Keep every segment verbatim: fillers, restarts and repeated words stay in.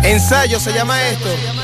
Ensayo se llama esto.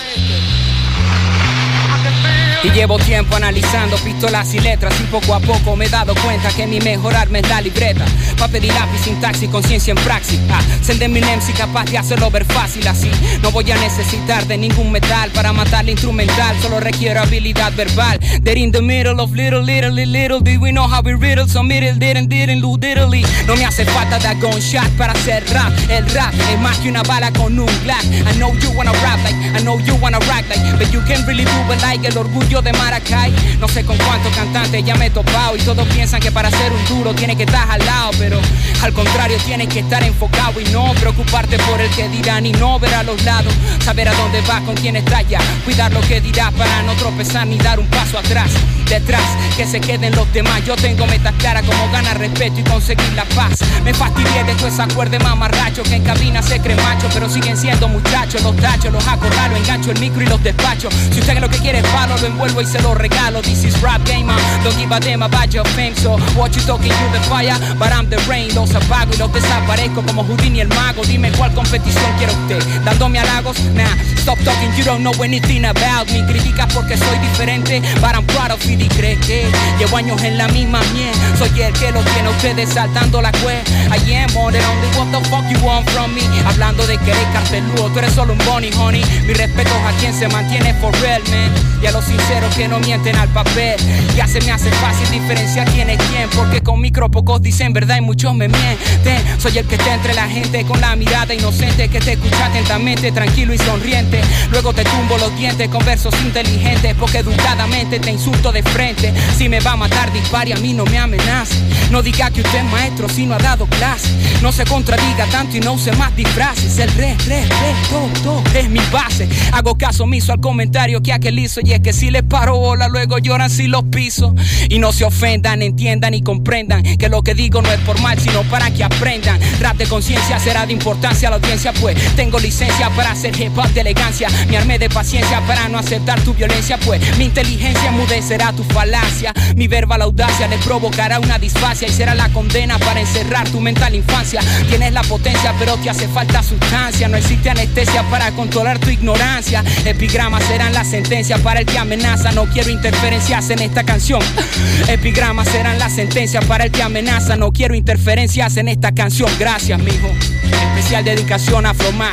Y llevo tiempo analizando pistolas y letras y poco a poco me he dado cuenta que mi mejorarme es la libreta. Papel y lápiz, sintaxis, conciencia en praxis. Ah, sende mi M C capaz de hacerlo ver fácil así. No voy a necesitar de ningún metal para matar la instrumental. Solo requiero habilidad verbal. They're in the middle of little, little, little. Did we know how we riddle? So middle, didn't, didn't, do diddly. No me hace falta that gunshot para hacer rap. El rap es más que una bala con un Glock. I know you wanna rap like, I know you wanna rock like, but you can't really do it like el orgullo de Maracay. No sé con cuántos cantantes ya me he topado y todos piensan que para ser un duro tiene que estar al lado, pero al contrario tienes que estar enfocado y no preocuparte por el que dirán y no ver a los lados, saber a dónde vas, con quién estás ya, cuidar lo que dirás para no tropezar ni dar un paso atrás. Detrás, que se queden los demás. Yo tengo metas claras como ganar respeto y conseguir la paz. Me fastidié de todo ese acuerdo mamarracho que en cabina se creen macho, pero siguen siendo muchachos. Los tacho, los acorralo, engancho el micro y los despacho. Si usted lo que quiere es palo, lo envuelvo y se lo regalo. This is rap game, man. Don't give a damn about your fame. So what you talking, you the fire, but I'm the rain. Los apago y los desaparezco como Houdini el mago. Dime cuál competición quiere usted, dándome halagos. Nah, stop talking, you don't know anything about me. Criticas porque soy diferente, but I'm proud of it. Y cree que llevo años en la misma miel. Soy el que lo tiene ustedes saltando la cue. I am more than only what the fuck you want from me. Hablando de querer carteludo, tú eres solo un bunny, honey. Mi respeto es a quien se mantiene for real, man. Y a los sinceros que no mienten al papel. Ya se me hace fácil diferenciar quién es quién, porque con micro pocos dicen verdad y muchos me mienten. Soy el que está entre la gente con la mirada inocente, que te escucha atentamente, tranquilo y sonriente. Luego te tumbo los dientes con versos inteligentes, porque educadamente te insulto de frente. Si me va a matar, dispare, a mí no me amenace. No diga que usted es maestro si no ha dado clase. No se contradiga tanto y no use más disfraces. El re, re, re, todo, todo es mi base. Hago caso omiso al comentario que aquel hizo, y es que si les paro bola, luego lloran si los piso. Y no se ofendan, entiendan y comprendan que lo que digo no es por mal, sino para que aprendan. Rap de conciencia será de importancia a la audiencia, pues tengo licencia para hacer hip hop de elegancia. Me armé de paciencia para no aceptar tu violencia, pues mi inteligencia mudecerá tu falacia. Mi verbal audacia le provocará una disfasia y será la condena para encerrar tu mental infancia. Tienes la potencia pero te hace falta sustancia. No existe anestesia para controlar tu ignorancia. Epigramas serán la sentencia para el que amenaza. No quiero interferencias en esta canción. Epigramas serán la sentencia para el que amenaza. No quiero interferencias en esta canción. Gracias, mijo. Especial dedicación a Afromac.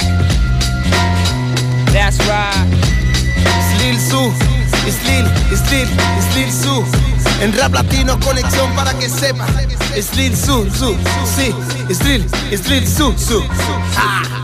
That's right. Es Lil Su, es Lil, es Lil, es Lil Su. En Rap Latino conexión para que sepa. Es Lil Su, Su, sí. Es Lil, es Lil Su, Su. Ah.